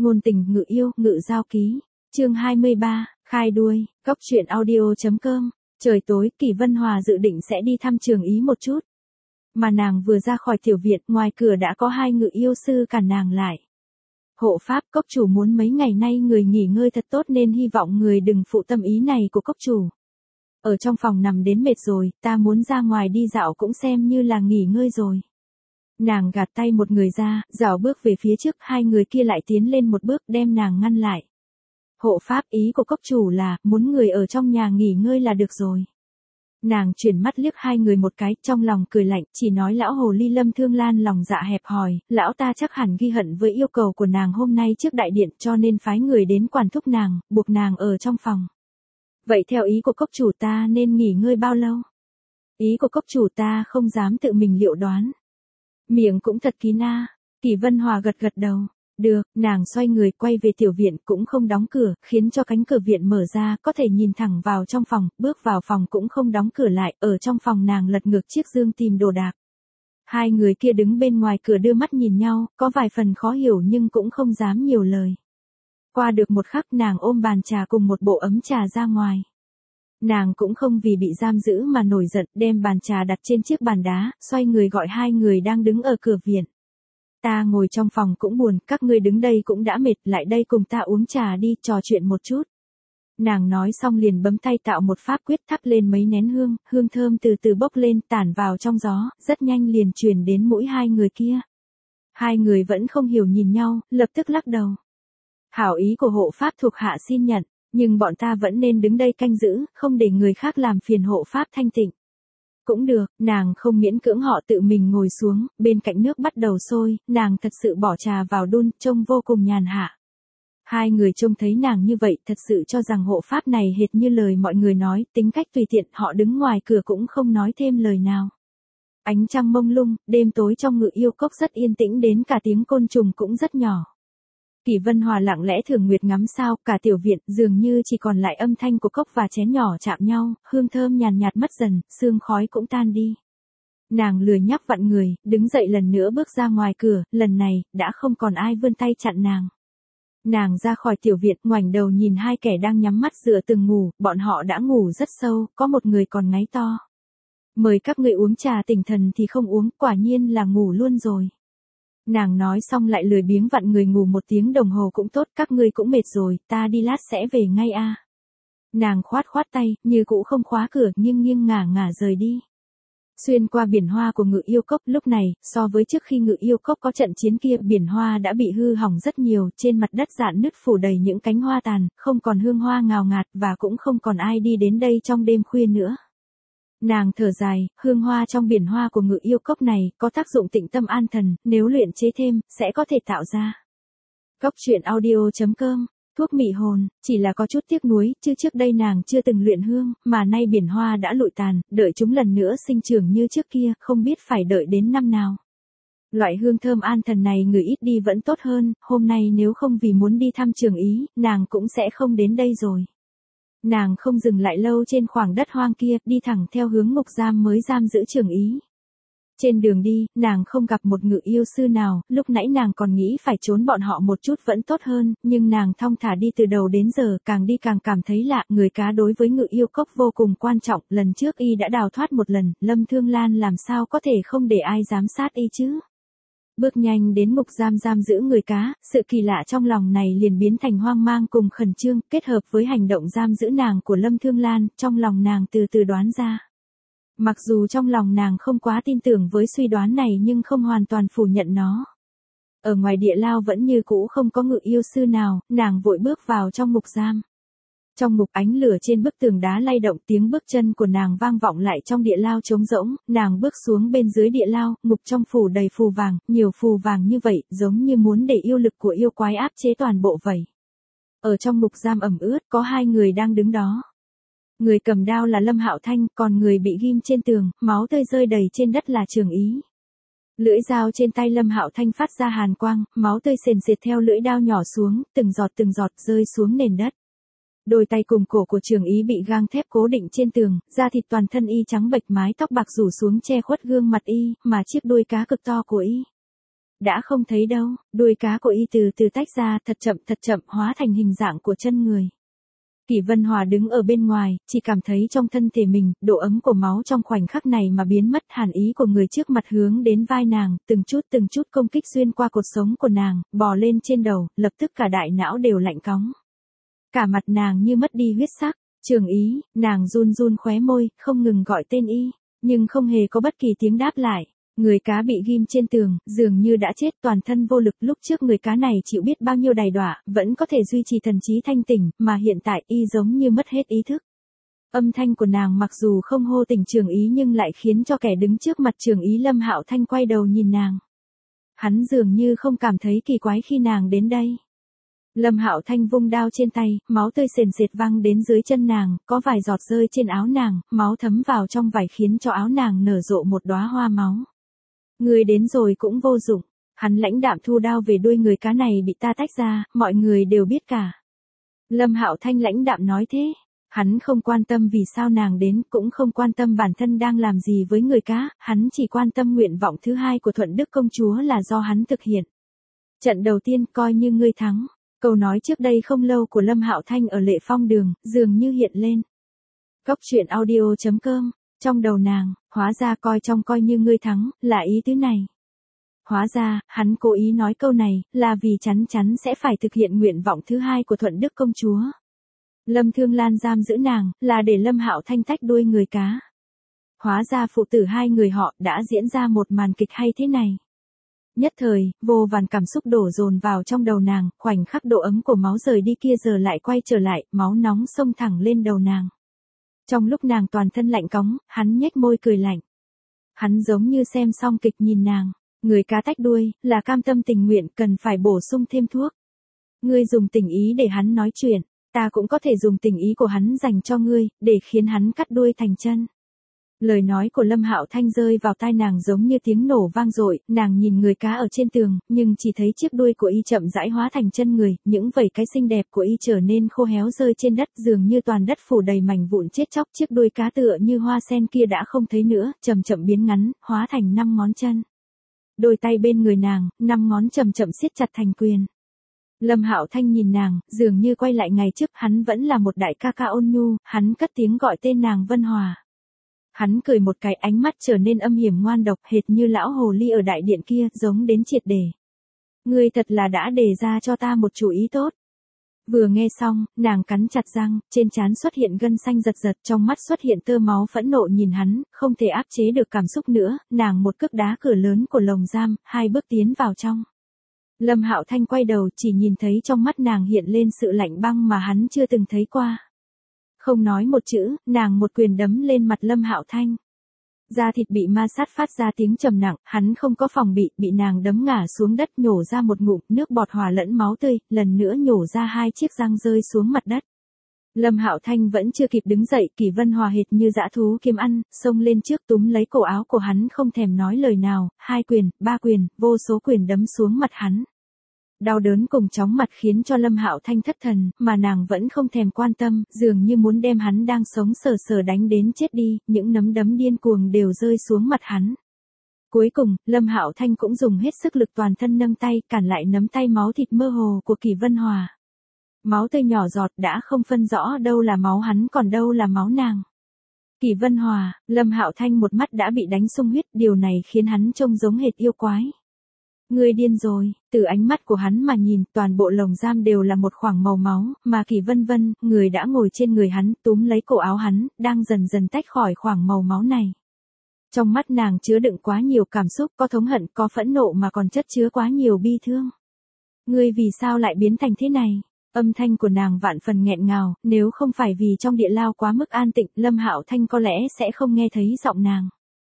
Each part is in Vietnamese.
Ngôn tình ngự yêu, ngự giao ký. Chương 23, khai đuôi, Cốc truyện audio.com. Trời tối, Kỳ Vân Hòa dự định sẽ đi thăm Trường Ý một chút. Mà nàng vừa ra khỏi tiểu viện, ngoài cửa đã có hai ngự yêu sư cản nàng lại. Hộ pháp, cốc chủ muốn mấy ngày nay người nghỉ ngơi thật tốt nên hy vọng người đừng phụ tâm ý này của cốc chủ. Ở trong phòng nằm đến mệt rồi, ta muốn ra ngoài đi dạo cũng xem như là nghỉ ngơi rồi. Nàng gạt tay một người ra, dạo bước về phía trước, hai người kia lại tiến lên một bước đem nàng ngăn lại. Hộ pháp, ý của cốc chủ là, muốn người ở trong nhà nghỉ ngơi là được rồi. Nàng chuyển mắt liếc hai người một cái, trong lòng cười lạnh, chỉ nói lão hồ ly Lâm Thương Lan lòng dạ hẹp hòi, lão ta chắc hẳn ghi hận với yêu cầu của nàng hôm nay trước đại điện cho nên phái người đến quản thúc nàng, buộc nàng ở trong phòng. Vậy theo ý của cốc chủ ta nên nghỉ ngơi bao lâu? Ý của cốc chủ ta không dám tự mình liệu đoán. Miệng cũng thật kín na. Kỳ Vân Hòa gật gật đầu. Được, nàng xoay người quay về tiểu viện cũng không đóng cửa, khiến cho cánh cửa viện mở ra, có thể nhìn thẳng vào trong phòng, bước vào phòng cũng không đóng cửa lại, ở trong phòng nàng lật ngược chiếc giường tìm đồ đạc. Hai người kia đứng bên ngoài cửa đưa mắt nhìn nhau, có vài phần khó hiểu nhưng cũng không dám nhiều lời. Qua được một khắc nàng ôm bàn trà cùng một bộ ấm trà ra ngoài. Nàng cũng không vì bị giam giữ mà nổi giận, đem bàn trà đặt trên chiếc bàn đá, xoay người gọi hai người đang đứng ở cửa viện. Ta ngồi trong phòng cũng buồn, các ngươi đứng đây cũng đã mệt, lại đây cùng ta uống trà đi, trò chuyện một chút. Nàng nói xong liền bấm tay tạo một pháp quyết thắp lên mấy nén hương, hương thơm từ từ bốc lên tản vào trong gió, rất nhanh liền truyền đến mũi hai người kia. Hai người vẫn không hiểu nhìn nhau, lập tức lắc đầu. Hảo ý của hộ pháp thuộc hạ xin nhận, nhưng bọn ta vẫn nên đứng đây canh giữ, không để người khác làm phiền hộ pháp thanh tịnh. Cũng được, nàng không miễn cưỡng họ tự mình ngồi xuống, bên cạnh nước bắt đầu sôi, nàng thật sự bỏ trà vào đun, trông vô cùng nhàn hạ. Hai người trông thấy nàng như vậy thật sự cho rằng hộ pháp này hệt như lời mọi người nói, tính cách tùy tiện, họ đứng ngoài cửa cũng không nói thêm lời nào. Ánh trăng mông lung, đêm tối trong ngự yêu cốc rất yên tĩnh đến cả tiếng côn trùng cũng rất nhỏ. Kỳ Vân Hòa lặng lẽ thường nguyệt ngắm sao, cả tiểu viện dường như chỉ còn lại âm thanh của cốc và chén nhỏ chạm nhau, hương thơm nhàn nhạt mất dần, sương khói cũng tan đi. Nàng lười nhác vặn người, đứng dậy lần nữa bước ra ngoài cửa, lần này, đã không còn ai vươn tay chặn nàng. Nàng ra khỏi tiểu viện, ngoảnh đầu nhìn hai kẻ đang nhắm mắt dựa từng ngủ, bọn họ đã ngủ rất sâu, có một người còn ngáy to. Mời các ngươi uống trà tỉnh thần thì không uống, quả nhiên là ngủ luôn rồi. Nàng nói xong lại lười biếng vặn người ngủ một tiếng đồng hồ cũng tốt, các ngươi cũng mệt rồi, ta đi lát sẽ về ngay a. Nàng khoát khoát tay, như cũ không khóa cửa, nghiêng nghiêng ngả ngả rời đi. Xuyên qua biển hoa của ngự yêu cốc lúc này, so với trước khi ngự yêu cốc có trận chiến kia, biển hoa đã bị hư hỏng rất nhiều, trên mặt đất rạn nứt phủ đầy những cánh hoa tàn, không còn hương hoa ngào ngạt và cũng không còn ai đi đến đây trong đêm khuya nữa. Nàng thở dài, hương hoa trong biển hoa của ngự yêu cốc này có tác dụng tịnh tâm an thần, nếu luyện chế thêm, sẽ có thể tạo ra. Cốc truyện audio.com, thuốc mị hồn, chỉ là có chút tiếc nuối, chứ trước đây nàng chưa từng luyện hương, mà nay biển hoa đã lụi tàn, đợi chúng lần nữa sinh trưởng như trước kia, không biết phải đợi đến năm nào. Loại hương thơm an thần này người ít đi vẫn tốt hơn, hôm nay nếu không vì muốn đi thăm Trường Ý, nàng cũng sẽ không đến đây rồi. Nàng không dừng lại lâu trên khoảng đất hoang kia, đi thẳng theo hướng ngục giam mới giam giữ Trường Ý. Trên đường đi, nàng không gặp một ngự yêu sư nào, lúc nãy nàng còn nghĩ phải trốn bọn họ một chút vẫn tốt hơn, nhưng nàng thong thả đi từ đầu đến giờ, càng đi càng cảm thấy lạ, người cá đối với ngự yêu cốc vô cùng quan trọng, lần trước y đã đào thoát một lần, Lâm Thương Lan làm sao có thể không để ai giám sát y chứ? Bước nhanh đến ngục giam giữ người cá, sự kỳ lạ trong lòng này liền biến thành hoang mang cùng khẩn trương, kết hợp với hành động giam giữ nàng của Lâm Thương Lan, trong lòng nàng từ từ đoán ra. Mặc dù trong lòng nàng không quá tin tưởng với suy đoán này nhưng không hoàn toàn phủ nhận nó. Ở ngoài địa lao vẫn như cũ không có ngự yêu sư nào, nàng vội bước vào trong ngục giam. Trong ngục ánh lửa trên bức tường đá lay động, tiếng bước chân của nàng vang vọng lại trong địa lao trống rỗng, nàng bước xuống bên dưới địa lao, ngục trong phủ đầy phù vàng, nhiều phù vàng như vậy, giống như muốn để yêu lực của yêu quái áp chế toàn bộ vậy. Ở trong ngục giam ẩm ướt, có hai người đang đứng đó. Người cầm đao là Lâm Hạo Thanh, còn người bị ghim trên tường, máu tươi rơi đầy trên đất là Trường Ý. Lưỡi dao trên tay Lâm Hạo Thanh phát ra hàn quang, máu tươi sền sệt theo lưỡi dao nhỏ xuống, từng giọt rơi xuống nền đất. Đôi tay cùng cổ của Trường Ý bị gang thép cố định trên tường, da thịt toàn thân y trắng bệch, mái tóc bạc rủ xuống che khuất gương mặt y, mà chiếc đuôi cá cực to của y. đã không thấy đâu, đuôi cá của y từ từ tách ra thật chậm hóa thành hình dạng của chân người. Kỷ Vân Hòa đứng ở bên ngoài, chỉ cảm thấy trong thân thể mình, độ ấm của máu trong khoảnh khắc này mà biến mất, hàn ý của người trước mặt hướng đến vai nàng, từng chút công kích xuyên qua cột sống của nàng, bò lên trên đầu, lập tức cả đại não đều lạnh cóng. Cả mặt nàng như mất đi huyết sắc. Trường Ý, nàng run run khóe môi, không ngừng gọi tên y, nhưng không hề có bất kỳ tiếng đáp lại. Người cá bị ghim trên tường, dường như đã chết, toàn thân vô lực. Lúc trước người cá này chịu biết bao nhiêu đày đọa, vẫn có thể duy trì thần trí thanh tỉnh, mà hiện tại y giống như mất hết ý thức. Âm thanh của nàng mặc dù không hô tỉnh Trường Ý nhưng lại khiến cho kẻ đứng trước mặt Trường Ý Lâm Hạo Thanh quay đầu nhìn nàng. Hắn dường như không cảm thấy kỳ quái khi nàng đến đây. Lâm Hạo Thanh vung đao trên tay, máu tươi sền sệt văng đến dưới chân nàng, có vài giọt rơi trên áo nàng, máu thấm vào trong vải khiến cho áo nàng nở rộ một đóa hoa máu. Người đến rồi cũng vô dụng. Hắn lãnh đạm thu đao về đuôi người cá này bị ta tách ra, mọi người đều biết cả. Lâm Hạo Thanh lãnh đạm nói thế. Hắn không quan tâm vì sao nàng đến, cũng không quan tâm bản thân đang làm gì với người cá, hắn chỉ quan tâm nguyện vọng thứ hai của Thuận Đức công chúa là do hắn thực hiện. Trận đầu tiên coi như ngươi thắng. Câu nói trước đây không lâu của Lâm Hạo Thanh ở Lệ Phong Đường, dường như hiện lên. Góc truyện audio.com, trong đầu nàng, hóa ra coi như ngươi thắng, là ý tứ này. Hóa ra, hắn cố ý nói câu này, là vì chắn sẽ phải thực hiện nguyện vọng thứ hai của Thuận Đức công chúa. Lâm Thương Lan giam giữ nàng, là để Lâm Hạo Thanh tách đuôi người cá. Hóa ra phụ tử hai người họ đã diễn ra một màn kịch hay thế này. Nhất thời, vô vàn cảm xúc đổ dồn vào trong đầu nàng, khoảnh khắc độ ấm của máu rời đi kia giờ lại quay trở lại, máu nóng xông thẳng lên đầu nàng. Trong lúc nàng toàn thân lạnh cóng, hắn nhếch môi cười lạnh. Hắn giống như xem xong kịch nhìn nàng, người cá tách đuôi, là cam tâm tình nguyện, cần phải bổ sung thêm thuốc. Ngươi dùng tình ý để hắn nói chuyện, ta cũng có thể dùng tình ý của hắn dành cho ngươi, để khiến hắn cắt đuôi thành chân. Lời nói của Lâm Hạo Thanh rơi vào tai nàng giống như tiếng nổ vang dội, nàng nhìn người cá ở trên tường, nhưng chỉ thấy chiếc đuôi của y chậm rãi hóa thành chân người, những vảy cái xinh đẹp của y trở nên khô héo rơi trên đất, dường như toàn đất phủ đầy mảnh vụn chết chóc, chiếc đuôi cá tựa như hoa sen kia đã không thấy nữa, chậm biến ngắn, hóa thành 5 ngón chân. Đôi tay bên người nàng, 5 ngón chậm siết chặt thành quyền. Lâm Hạo Thanh nhìn nàng, dường như quay lại ngày trước, hắn vẫn là một đại ca ca ôn nhu, hắn cất tiếng gọi tên nàng Vân Hòa. Hắn cười một cái, ánh mắt trở nên âm hiểm ngoan độc, hệt như lão hồ ly ở đại điện kia, giống đến triệt để. Ngươi thật là đã đề ra cho ta một chủ ý tốt. Vừa nghe xong, nàng cắn chặt răng, trên trán xuất hiện gân xanh giật, trong mắt xuất hiện tơ máu phẫn nộ nhìn hắn, không thể áp chế được cảm xúc nữa, nàng một cước đá cửa lớn của lồng giam, 2 bước tiến vào trong. Lâm Hạo Thanh quay đầu, chỉ nhìn thấy trong mắt nàng hiện lên sự lạnh băng mà hắn chưa từng thấy qua. Không nói một chữ, nàng một quyền đấm lên mặt Lâm Hạo Thanh. Da thịt bị ma sát phát ra tiếng trầm nặng, hắn không có phòng bị nàng đấm ngã xuống đất, nhổ ra một ngụm, nước bọt hòa lẫn máu tươi, lần nữa nhổ ra 2 chiếc răng rơi xuống mặt đất. Lâm Hạo Thanh vẫn chưa kịp đứng dậy, Kỷ Vân Hòa hệt như dã thú kiếm ăn, xông lên trước túm lấy cổ áo của hắn không thèm nói lời nào, 2 quyền, 3 quyền, vô số quyền đấm xuống mặt hắn. Đau đớn cùng chóng mặt khiến cho Lâm Hạo Thanh thất thần, mà nàng vẫn không thèm quan tâm, dường như muốn đem hắn đang sống sờ đánh đến chết đi, những nắm đấm điên cuồng đều rơi xuống mặt hắn. Cuối cùng, Lâm Hạo Thanh cũng dùng hết sức lực toàn thân nâng tay, cản lại nắm tay máu thịt mơ hồ của Kỷ Vân Hòa. Máu tươi nhỏ giọt đã không phân rõ đâu là máu hắn còn đâu là máu nàng. Kỷ Vân Hòa, Lâm Hạo Thanh một mắt đã bị đánh sung huyết, điều này khiến hắn trông giống hệt yêu quái. Ngươi điên rồi, từ ánh mắt của hắn mà nhìn, toàn bộ lồng giam đều là một khoảng màu máu, mà Kỷ Vân Vân, người đã ngồi trên người hắn, túm lấy cổ áo hắn, đang dần tách khỏi khoảng màu máu này. Trong mắt nàng chứa đựng quá nhiều cảm xúc, có thống hận, có phẫn nộ mà còn chất chứa quá nhiều bi thương. Ngươi vì sao lại biến thành thế này? Âm thanh của nàng vạn phần nghẹn ngào, nếu không phải vì trong địa lao quá mức an tịnh, Lâm Hạo Thanh có lẽ sẽ không nghe thấy giọng nàng.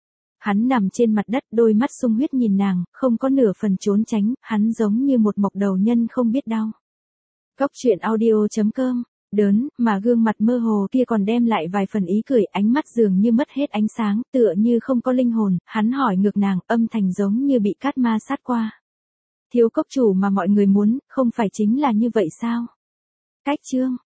Hắn nằm trên mặt đất, đôi mắt sung huyết nhìn nàng, không có nửa phần trốn tránh, hắn giống như một mộc đầu nhân không biết đau. Góc truyện audio.com, đớn, mà gương mặt mơ hồ kia còn đem lại vài phần ý cười, ánh mắt dường như mất hết ánh sáng, tựa như không có linh hồn, hắn hỏi ngược nàng, âm thanh giống như bị cát ma sát qua. Thiếu cốc chủ mà mọi người muốn, không phải chính là như vậy sao? Cách chương